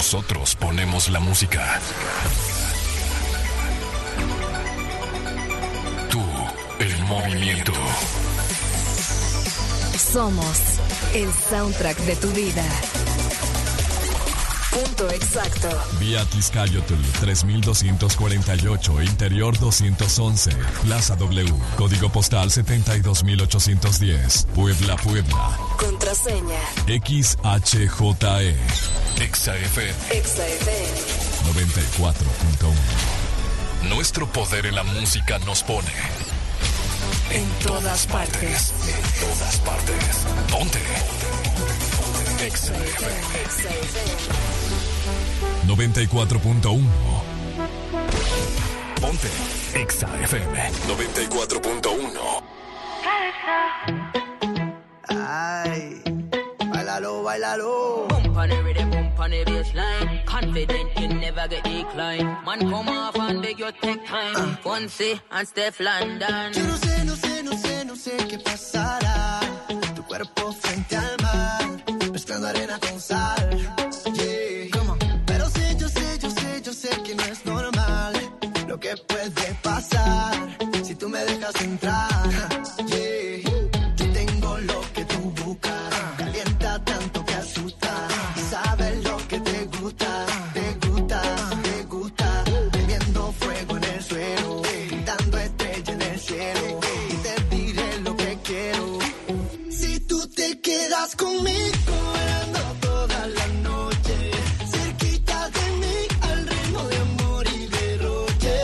Nosotros ponemos la música. Tú, el movimiento. Somos el soundtrack de tu vida. Punto exacto. Vía Tizcayotl 3248, Interior 211, Plaza W, Código Postal 72810, Puebla, Puebla. Contraseña XHJE. XAFM. XAFM 94.1. Nuestro poder en la música nos pone en todas partes. En todas partes. Ponte. XAFM 94.1. Ponte XAFM 94.1. Ay, bailalo, bailalo. Bump on the rhythm, bump on the bassline. Confident you never get declined. Man, come off and beg your take time. Fonse and Steph London. Yo no sé, no sé, no sé, no sé qué pasará. Tu cuerpo frente al mar, mezclando arena con sal. Yeah, come on. Pero sé, yo sé, yo sé, yo sé que no es normal lo que puede pasar si tú me dejas entrar. Yeah, yo tengo lo que tú buscas. Calienta tanto que asusta. Sabes lo que te gusta, te gusta, te gusta. Bebiendo fuego en el suelo, dando estrella en el cielo. Y te diré lo que quiero. Si tú te quedas conmigo, bailando toda la noche, cerquita de mí, al ritmo de amor y derroche.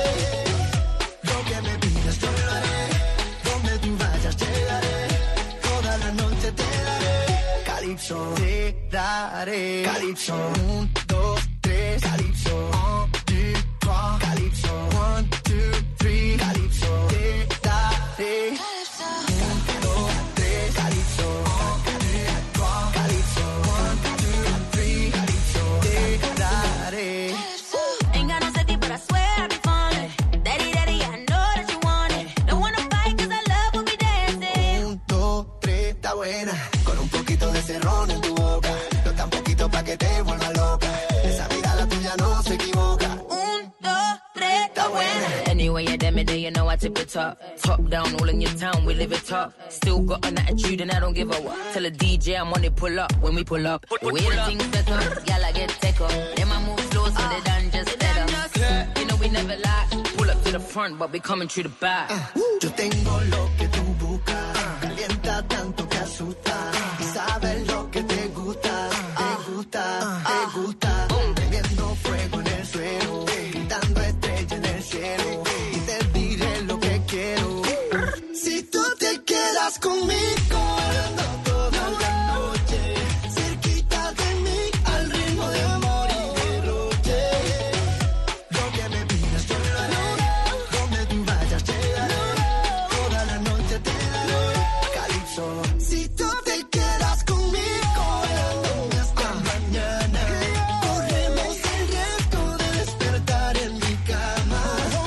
Lo que me pidas yo lo haré, donde tú vayas llegaré, toda la noche te daré. Calypso, te daré. Calypso, 1, 2, 3, Calypso, 1, 2, 3, Calypso, 1, 2, 3, Calypso, te daré. 1, 2, 3, Calypso, 1, 2, 3, Calypso, 1, 2, 3, Calypso, te daré. Ain't got no safety, but I swear I'll be falling. Daddy, daddy, I know that you want it. Don't wanna fight, cause I love when we dancing. 1, 2, 3, está buena. Con un poquito de cerrón en tu boca. No tan poquito pa' que te vuelva loca. Esa mirada tuya no se equivoca. 1, 2, 3, está buena. Anyway, you damn it, then you know I tip it top. Top down, all in your town, we live it tough. Still got an attitude and I don't give a what. Tell a DJ I'm on it, pull up when we pull up. The way the things set up, y'all I get take up. Then I move slow so they done just set up. You know we never lie. Pull up to the front, but we coming through the back. Yo tengo lo que tú buscas. Calienta tanto que asusta. Y sabes lo que te gusta. Te gusta, te gusta. Bebiendo fuego en el suelo. Gritando estrella en el cielo. Y te diré lo que quiero. Si tú te quedas conmigo, bailando toda la noche, cerquita de mí, al ritmo de amor y derroche. Lo que me pidas yo lo haré, donde tú vayas llegaré, toda la noche te daré. Calypso, si tú te quedas conmigo, bailando hasta mañana, corremos el riesgo de despertar en mi cama.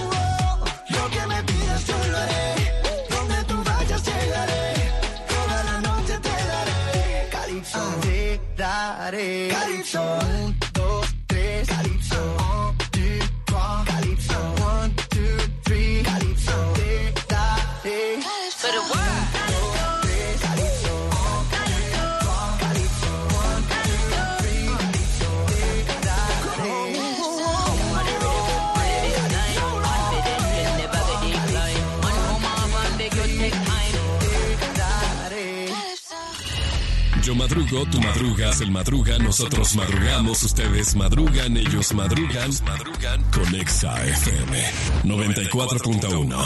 Lo que me pidas yo lo haré, donde tú vayas llegaré, toda la noche te daré. Calypso, te daré. Calypso, 1, 2, 3, Calypso, 1, 2, 3, Calypso, 1, 2, 3, Calypso, te daré. For the world. Yo madrugo, tú madrugas, él madruga, nosotros madrugamos, ustedes madrugan, ellos madrugan con XAFM 94.1.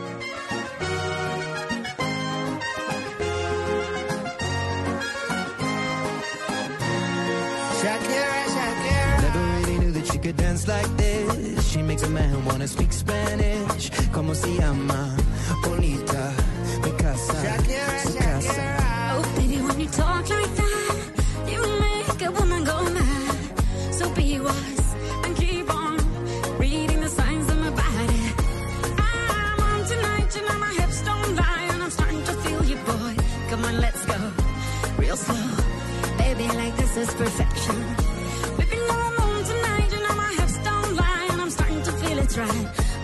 Shakira. Never really knew that she could dance like this. She makes a man wanna speak Spanish. Como se llama? Bonita. Mi casa. Su casa. Oh, baby, when you talk like that, you make a woman go mad. So be wise and keep on reading the signs of my body. I'm on tonight, you know my hips don't lie, and I'm starting to feel you, boy. Come on, let's go real slow. Baby, like this is perfection. We've been on the moon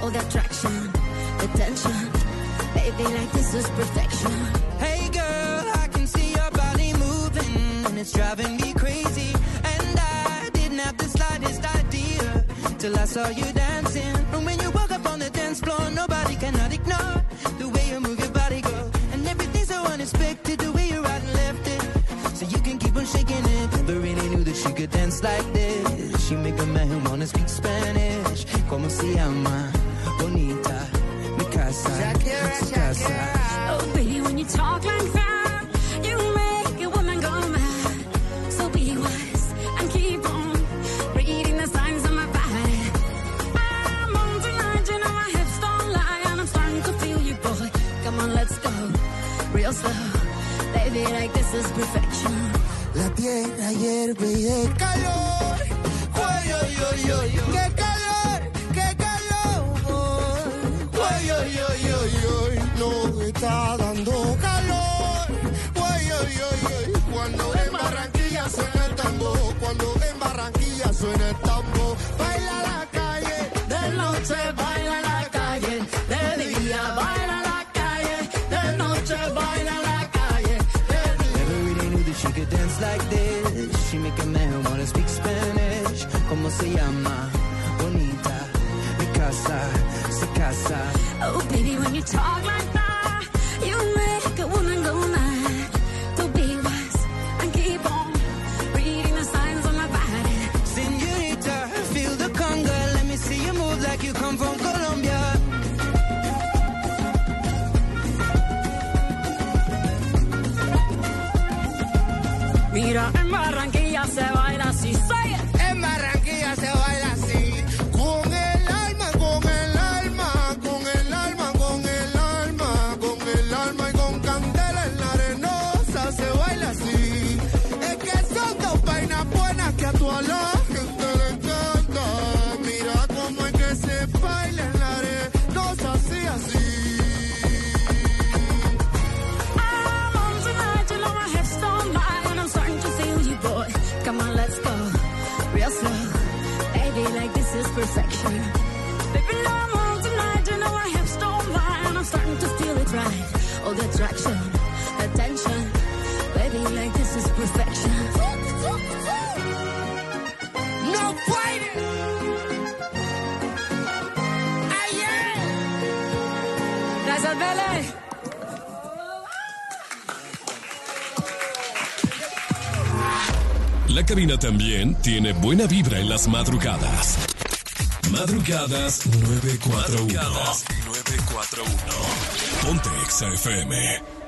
All the attraction, the tension. Baby, like this is perfection. Hey girl, I can see your body moving, and it's driving me crazy. And I didn't have the slightest idea till I saw you dancing. And when you walk up on the dance floor, nobody cannot ignore the way you move your body, girl. And everything's so unexpected, the way you right and left it, so you can keep on shaking it. Never really knew that she could dance like this. She make a man wanna speak Spanish. Como se llama? Bonita. Mi casa. Shakira, su casa. Shakira. Oh, baby, when you talk like that, you make a woman go mad. So be wise and keep on reading the signs of my body. I'm on tonight, you know my hips don't lie, and I'm starting to feel you, boy. Come on, let's go real slow. Baby, like this is perfection. La tierra hierve y de calor. Oy, oy, oy, oy, oy. ¡Qué calor! ¡Qué calor! Oy, oy, oy, oy, oy. No está dando calor. Oy, oy, oy, oy. Cuando en Barranquilla suena el tambor. Cuando en Barranquilla suena el tambor. Baila la calle. De noche baila la calle, de día baila la calle, de noche baila la calle. Never really knew that she could dance like this. She make a man wanna speak Spanish. Como se llama? Bonita. Mi casa, su casa. Oh, baby, when you talk like that, you make a woman go mad. So be wise and keep on reading the signs on my body. Señorita, feel the conga. Let me see you move like you come from Colombia. Mira, en Barranquilla se baila así, say it. En Barranquilla se baila así. Con el alma, con el alma, con el alma, con el alma, con el alma y con candela en la arenosa se baila así. Es que son dos vainas buenas que a toda la gente le encanta. Mira cómo es que se baila en la arenosa así, así. I'm on tonight, you know my hips don't lie, and I'm starting to feel you, boy. Come on, let's go real slow. Baby, like this is perfection. Baby, no, I'm on tonight, you know my hips don't lie, and I'm starting to feel it right. All the attraction, the tension. Baby, like this is perfection. No fighting. Ayer. Gracias, Bele. La cabina también tiene buena vibra en las madrugadas. Madrugadas 941. Ponte Exa FM.